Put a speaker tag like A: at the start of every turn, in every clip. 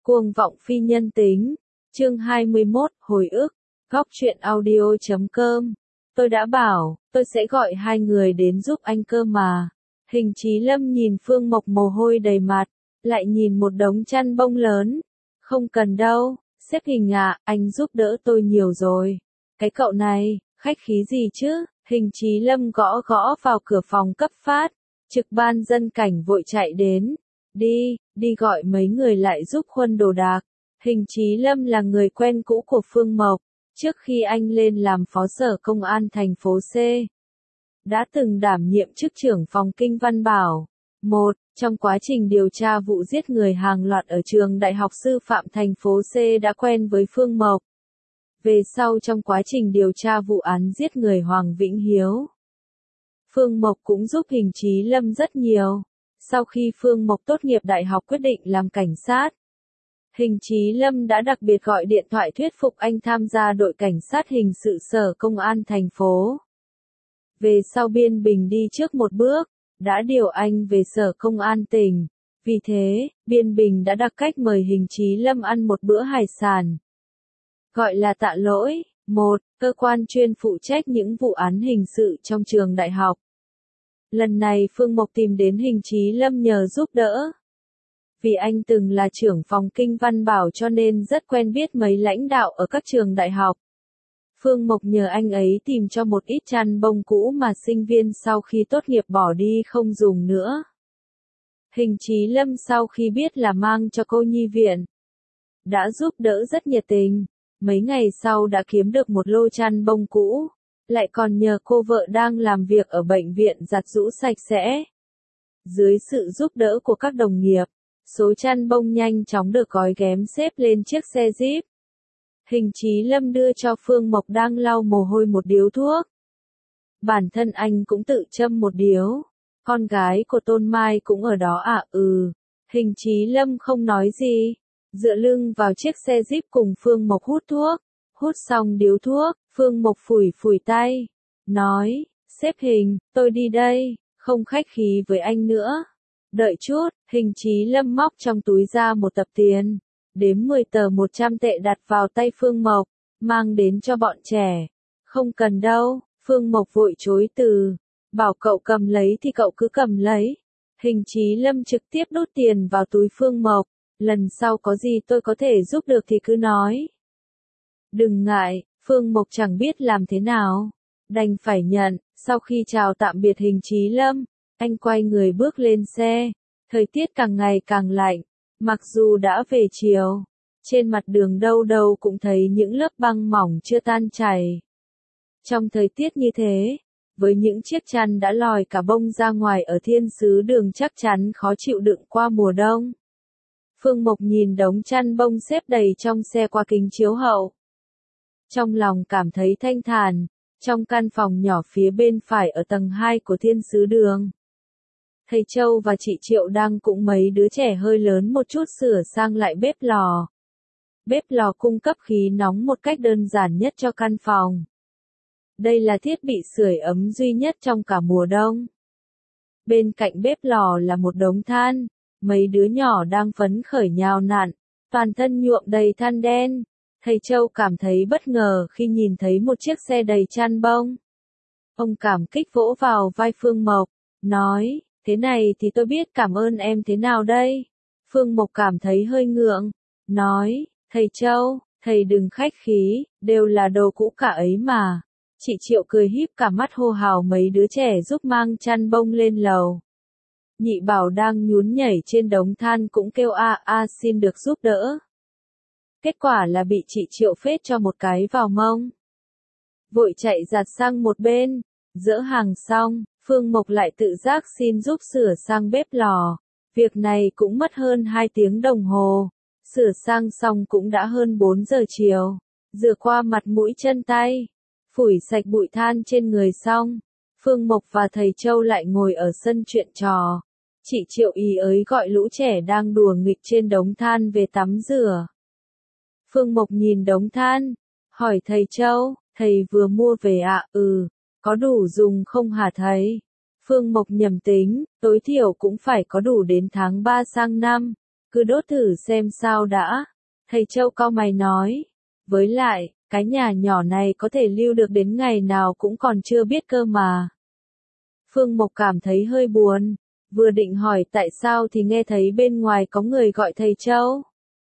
A: Cuồng vọng phi nhân tính. Chương 21, hồi ức. Góc truyện audio.com. Tôi đã bảo, tôi sẽ gọi hai người đến giúp anh cơ mà. Hình Chí Lâm nhìn Phương Mộc mồ hôi đầy mặt, lại nhìn một đống chăn bông lớn. Không cần đâu, sếp Hình à, anh giúp đỡ tôi nhiều rồi. Cái cậu này, khách khí gì chứ? Hình Chí Lâm gõ gõ vào cửa phòng cấp phát. Trực ban dân cảnh vội chạy đến. Đi gọi mấy người lại giúp khuân đồ đạc. Hình Chí Lâm là người quen cũ của Phương Mộc, trước khi anh lên làm phó sở công an thành phố C. Đã từng đảm nhiệm chức trưởng phòng Kinh Văn Bảo. Trong quá trình điều tra vụ giết người hàng loạt ở trường Đại học Sư phạm thành phố C đã quen với Phương Mộc. Về sau trong quá trình điều tra vụ án giết người Hoàng Vĩnh Hiếu, Phương Mộc cũng giúp Hình Chí Lâm rất nhiều. Sau khi Phương Mộc tốt nghiệp đại học quyết định làm cảnh sát, Hình Chí Lâm đã đặc biệt gọi điện thoại thuyết phục anh tham gia đội cảnh sát hình sự sở công an thành phố. Về sau Biên Bình đi trước một bước, đã điều anh về sở công an tỉnh. Vì thế, Biên Bình đã đặc cách mời Hình Chí Lâm ăn một bữa hải sản. Gọi là tạ lỗi. Cơ quan chuyên phụ trách những vụ án hình sự trong trường đại học. Lần này Phương Mộc tìm đến Hình Chí Lâm nhờ giúp đỡ. Vì anh từng là trưởng phòng Kinh Văn Bảo cho nên rất quen biết mấy lãnh đạo ở các trường đại học. Phương Mộc nhờ anh ấy tìm cho một ít chăn bông cũ mà sinh viên sau khi tốt nghiệp bỏ đi không dùng nữa. Hình Chí Lâm sau khi biết là mang cho cô nhi viện, đã giúp đỡ rất nhiệt tình. Mấy ngày sau đã kiếm được một lô chăn bông cũ, lại còn nhờ cô vợ đang làm việc ở bệnh viện giặt giũ sạch sẽ. Dưới sự giúp đỡ của các đồng nghiệp, số chăn bông nhanh chóng được gói ghém xếp lên chiếc xe Jeep. Hình Chí Lâm đưa cho Phương Mộc đang lau mồ hôi một điếu thuốc. Bản thân anh cũng tự châm một điếu. Con gái của Tôn Mai cũng ở đó à? Hình Chí Lâm không nói gì, dựa lưng vào chiếc xe Jeep cùng Phương Mộc hút thuốc. Hút xong điếu thuốc, Phương Mộc phủi tay, nói, sếp Hình, tôi đi đây, không khách khí với anh nữa. Đợi chút, Hình Chí Lâm móc trong túi ra một tập tiền, đếm 10 tờ 100 tệ đặt vào tay Phương Mộc, mang đến cho bọn trẻ. Không cần đâu, Phương Mộc vội chối từ, bảo cậu cầm lấy thì cậu cứ cầm lấy. Hình Chí Lâm trực tiếp đút tiền vào túi Phương Mộc, lần sau có gì tôi có thể giúp được thì cứ nói. Đừng ngại, Phương Mộc chẳng biết làm thế nào, đành phải nhận. Sau khi chào tạm biệt Hình Chí Lâm, anh quay người bước lên xe. Thời tiết càng ngày càng lạnh, mặc dù đã về chiều, trên mặt đường đâu đâu cũng thấy những lớp băng mỏng chưa tan chảy. Trong thời tiết như thế, với những chiếc chăn đã lòi cả bông ra ngoài ở thiên sứ đường chắc chắn khó chịu đựng qua mùa đông. Phương Mộc nhìn đống chăn bông xếp đầy trong xe qua kính chiếu hậu. Trong lòng cảm thấy thanh thản. Trong căn phòng nhỏ phía bên phải ở tầng 2 của thiên sứ đường, thầy Châu và chị Triệu đang cùng mấy đứa trẻ hơi lớn một chút sửa sang lại bếp lò. Bếp lò cung cấp khí nóng một cách đơn giản nhất cho căn phòng. Đây là thiết bị sưởi ấm duy nhất trong cả mùa đông. Bên cạnh bếp lò là một đống than, mấy đứa nhỏ đang phấn khởi nhào nặn, toàn thân nhuộm đầy than đen. Thầy Châu cảm thấy bất ngờ khi nhìn thấy một chiếc xe đầy chăn bông. Ông cảm kích vỗ vào vai Phương Mộc, nói, thế này thì tôi biết cảm ơn em thế nào đây? Phương Mộc cảm thấy hơi ngượng, nói, thầy Châu, thầy đừng khách khí, đều là đồ cũ cả ấy mà. Chị Triệu cười híp cả mắt hô hào mấy đứa trẻ giúp mang chăn bông lên lầu. Nhị Bảo đang nhún nhảy trên đống than cũng kêu xin được giúp đỡ. Kết quả là bị chị Triệu phết cho một cái vào mông. Vội chạy giặt sang một bên, dỡ hàng xong, Phương Mộc lại tự giác xin giúp sửa sang bếp lò. Việc này cũng mất hơn 2 tiếng đồng hồ. Sửa sang xong cũng đã hơn 4 giờ chiều. Rửa qua mặt mũi chân tay, phủi sạch bụi than trên người xong, Phương Mộc và thầy Châu lại ngồi ở sân chuyện trò. Chị Triệu ý ới gọi lũ trẻ đang đùa nghịch trên đống than về tắm rửa. Phương Mộc nhìn đống than, hỏi thầy Châu, thầy vừa mua về ạ? Có đủ dùng không hả thầy? Phương Mộc nhầm tính, tối thiểu cũng phải có đủ đến tháng 3 sang năm. cứ đốt thử xem sao đã. Thầy Châu cau mày nói. Với lại, cái nhà nhỏ này có thể lưu được đến ngày nào cũng còn chưa biết cơ mà. Phương Mộc cảm thấy hơi buồn, vừa định hỏi tại sao thì nghe thấy bên ngoài có người gọi thầy Châu.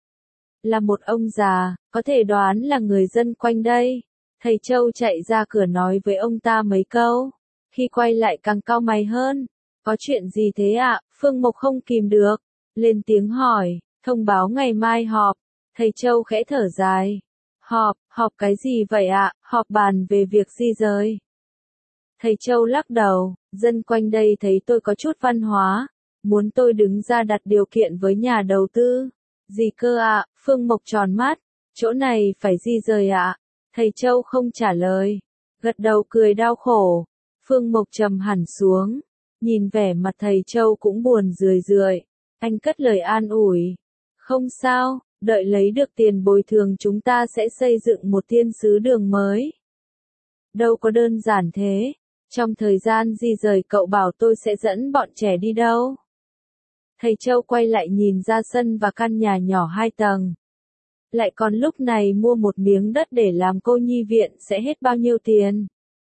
A: Là một ông già, có thể đoán là người dân quanh đây. Thầy Châu chạy ra cửa nói với ông ta mấy câu. Khi quay lại càng cau mày hơn. Có chuyện gì thế ạ? Phương Mộc không kìm được. Lên tiếng hỏi, thông báo ngày mai họp. Thầy Châu khẽ thở dài. Họp cái gì vậy ạ? Họp bàn về việc di rời. Thầy Châu lắc đầu, dân quanh đây thấy tôi có chút văn hóa. Muốn tôi đứng ra đặt điều kiện với nhà đầu tư. Gì cơ ạ? Phương Mộc tròn mắt. Chỗ này phải di rời ạ? Thầy Châu không trả lời. Gật đầu cười đau khổ. Phương Mộc trầm hẳn xuống. Nhìn vẻ mặt thầy Châu cũng buồn rười rượi. Anh cất lời an ủi. Không sao, đợi lấy được tiền bồi thường chúng ta sẽ xây dựng một thiên sứ đường mới. Đâu có đơn giản thế. Trong thời gian di rời cậu bảo tôi sẽ dẫn bọn trẻ đi đâu? Thầy Châu quay lại nhìn ra sân và căn nhà nhỏ 2 tầng. Lại còn lúc này mua một miếng đất để làm cô nhi viện sẽ hết bao nhiêu tiền?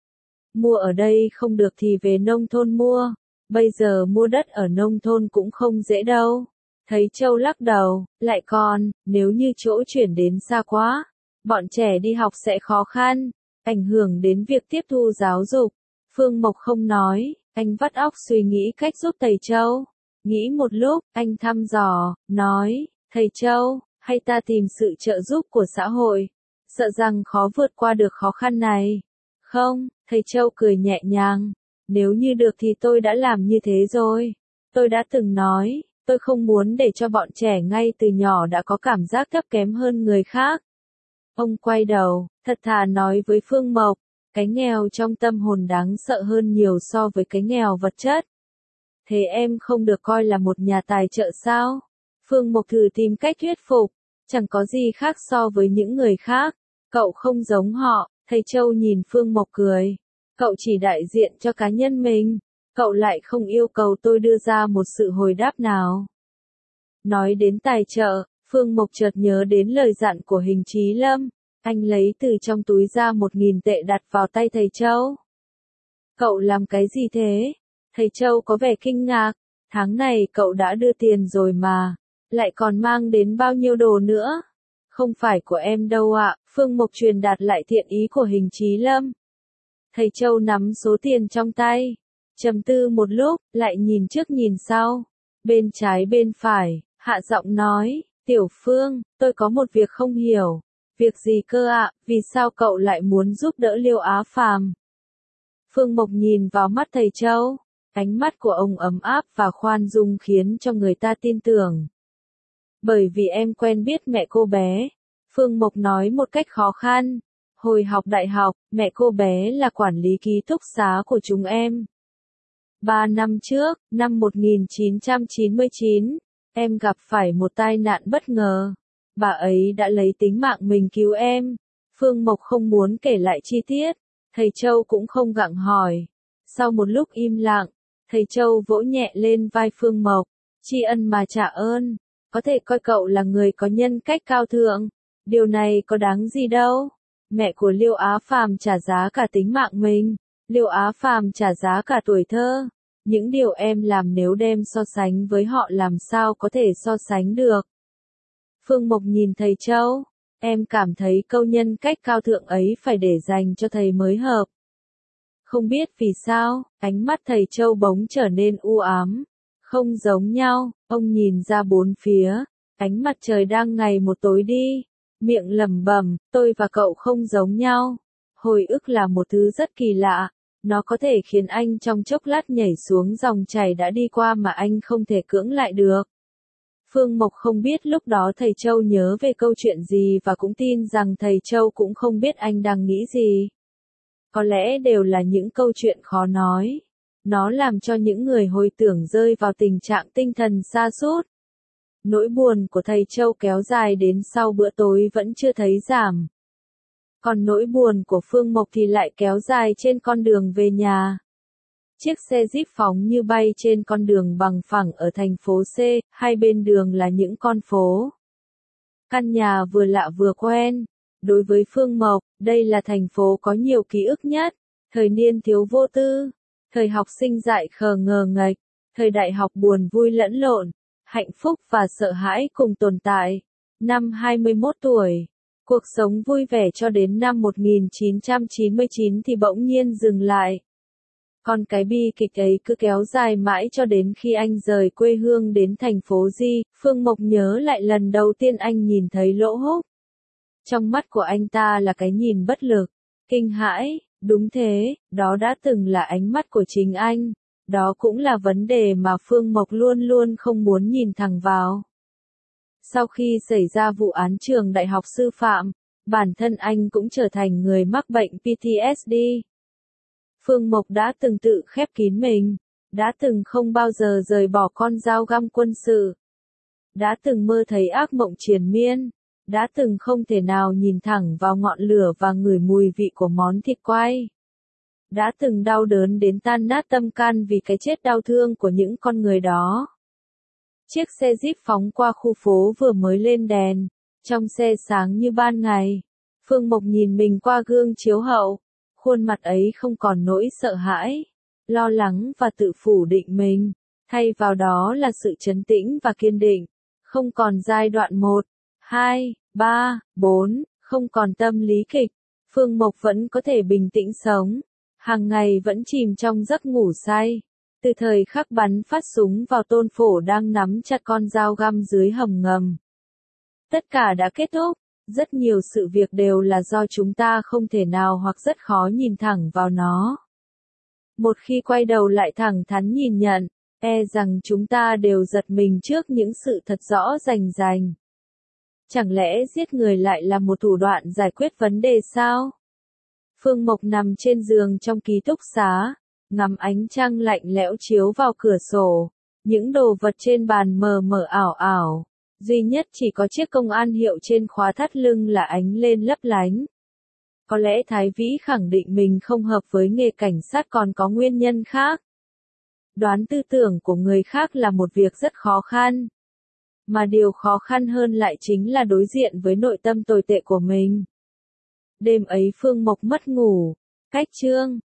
A: Mua ở đây không được thì về nông thôn mua. Bây giờ mua đất ở nông thôn cũng không dễ đâu. Thầy Châu lắc đầu, lại còn, nếu như chỗ chuyển đến xa quá, bọn trẻ đi học sẽ khó khăn, ảnh hưởng đến việc tiếp thu giáo dục. Phương Mộc không nói, anh vắt óc suy nghĩ cách giúp thầy Châu. Nghĩ một lúc, anh thăm dò, nói, thầy Châu, hay ta tìm sự trợ giúp của xã hội, sợ rằng khó vượt qua được khó khăn này. Không, thầy Châu cười nhẹ nhàng, nếu như được thì tôi đã làm như thế rồi. Tôi đã từng nói, tôi không muốn để cho bọn trẻ ngay từ nhỏ đã có cảm giác thấp kém hơn người khác. Ông quay đầu, thật thà nói với Phương Mộc, cái nghèo trong tâm hồn đáng sợ hơn nhiều so với cái nghèo vật chất. Thế em không được coi là một nhà tài trợ sao? Phương Mộc thử tìm cách thuyết phục, chẳng có gì khác so với những người khác. Cậu không giống họ, thầy Châu nhìn Phương Mộc cười. Cậu chỉ đại diện cho cá nhân mình, cậu lại không yêu cầu tôi đưa ra một sự hồi đáp nào. Nói đến tài trợ, Phương Mộc chợt nhớ đến lời dặn của Hình Chí Lâm. Anh lấy từ trong túi ra 1.000 tệ đặt vào tay thầy Châu. Cậu làm cái gì thế? Thầy Châu có vẻ kinh ngạc. Tháng này cậu đã đưa tiền rồi mà. Lại còn mang đến bao nhiêu đồ nữa? Không phải của em đâu ạ. Phương Mộc truyền đạt lại thiện ý của Hình Chí Lâm. Thầy Châu nắm số tiền trong tay. Trầm tư một lúc, lại nhìn trước nhìn sau. Bên trái bên phải, hạ giọng nói. Tiểu Phương, tôi có một việc không hiểu. Việc gì cơ ạ? Vì sao cậu lại muốn giúp đỡ Liêu Á Phàm? Phương Mộc nhìn vào mắt thầy Châu. Ánh mắt của ông ấm áp và khoan dung khiến cho người ta tin tưởng. Bởi vì em quen biết mẹ cô bé. Phương Mộc nói một cách khó khăn. Hồi học đại học, mẹ cô bé là quản lý ký túc xá của chúng em. 3 năm trước, năm 1999, em gặp phải một tai nạn bất ngờ. Bà ấy đã lấy tính mạng mình cứu em. Phương Mộc không muốn kể lại chi tiết. Thầy Châu cũng không gặng hỏi. Sau một lúc im lặng, thầy Châu vỗ nhẹ lên vai Phương Mộc. Tri ân mà trả ơn. Có thể coi cậu là người có nhân cách cao thượng. Điều này có đáng gì đâu. Mẹ của Liêu Á Phàm trả giá cả tính mạng mình. Liêu Á Phàm trả giá cả tuổi thơ. Những điều em làm nếu đem so sánh với họ làm sao có thể so sánh được. Phương Mộc nhìn thầy Châu. Em cảm thấy câu nhân cách cao thượng ấy phải để dành cho thầy mới hợp. Không biết vì sao, ánh mắt thầy Châu bỗng trở nên u ám. Không giống nhau, ông nhìn ra bốn phía. Ánh mặt trời đang ngày một tối đi. Miệng lẩm bẩm, tôi và cậu không giống nhau. Hồi ức là một thứ rất kỳ lạ. Nó có thể khiến anh trong chốc lát nhảy xuống dòng chảy đã đi qua mà anh không thể cưỡng lại được. Phương Mộc không biết lúc đó thầy Châu nhớ về câu chuyện gì và cũng tin rằng thầy Châu cũng không biết anh đang nghĩ gì. Có lẽ đều là những câu chuyện khó nói. Nó làm cho những người hồi tưởng rơi vào tình trạng tinh thần sa sút. Nỗi buồn của thầy Châu kéo dài đến sau bữa tối vẫn chưa thấy giảm. Còn nỗi buồn của Phương Mộc thì lại kéo dài trên con đường về nhà. Chiếc xe Jeep phóng như bay trên con đường bằng phẳng ở thành phố C, hai bên đường là những con phố. Căn nhà vừa lạ vừa quen. Đối với Phương Mộc, đây là thành phố có nhiều ký ức nhất. Thời niên thiếu vô tư, thời học sinh dại khờ ngờ nghệch, thời đại học buồn vui lẫn lộn, hạnh phúc và sợ hãi cùng tồn tại. Năm 21 tuổi, cuộc sống vui vẻ cho đến năm 1999 thì bỗng nhiên dừng lại. Còn cái bi kịch ấy cứ kéo dài mãi cho đến khi anh rời quê hương đến thành phố Di, Phương Mộc nhớ lại lần đầu tiên anh nhìn thấy Lỗ Húc. Trong mắt của anh ta là cái nhìn bất lực, kinh hãi, đúng thế, đó đã từng là ánh mắt của chính anh. Đó cũng là vấn đề mà Phương Mộc luôn luôn không muốn nhìn thẳng vào. Sau khi xảy ra vụ án trường đại học sư phạm, bản thân anh cũng trở thành người mắc bệnh PTSD. Phương Mộc đã từng tự khép kín mình, đã từng không bao giờ rời bỏ con dao găm quân sự, đã từng mơ thấy ác mộng triền miên, đã từng không thể nào nhìn thẳng vào ngọn lửa và ngửi mùi vị của món thịt quay, đã từng đau đớn đến tan nát tâm can vì cái chết đau thương của những con người đó. Chiếc xe Jeep phóng qua khu phố vừa mới lên đèn, trong xe sáng như ban ngày. Phương Mộc nhìn mình qua gương chiếu hậu, khuôn mặt ấy không còn nỗi sợ hãi, lo lắng và tự phủ định mình, thay vào đó là sự trấn tĩnh và kiên định. Không còn giai đoạn 1, 2, 3, 4, không còn tâm lý kịch. Phương Mộc vẫn có thể bình tĩnh sống, hàng ngày vẫn chìm trong giấc ngủ say. Từ thời khắc bắn phát súng vào Tôn Phổ đang nắm chặt con dao găm dưới hầm ngầm. Tất cả đã kết thúc, rất nhiều sự việc đều là do chúng ta không thể nào hoặc rất khó nhìn thẳng vào nó. Một khi quay đầu lại thẳng thắn nhìn nhận, rằng chúng ta đều giật mình trước những sự thật rõ rành rành. Chẳng lẽ giết người lại là một thủ đoạn giải quyết vấn đề sao? Phương Mộc nằm trên giường trong ký túc xá, ngắm ánh trăng lạnh lẽo chiếu vào cửa sổ, những đồ vật trên bàn mờ mờ ảo ảo, duy nhất chỉ có chiếc công an hiệu trên khóa thắt lưng là ánh lên lấp lánh. Có lẽ Thái Vĩ khẳng định mình không hợp với nghề cảnh sát còn có nguyên nhân khác. Đoán tư tưởng của người khác là một việc rất khó khăn. Mà điều khó khăn hơn lại chính là đối diện với nội tâm tồi tệ của mình. Đêm ấy Phương Mộc mất ngủ. Cách chương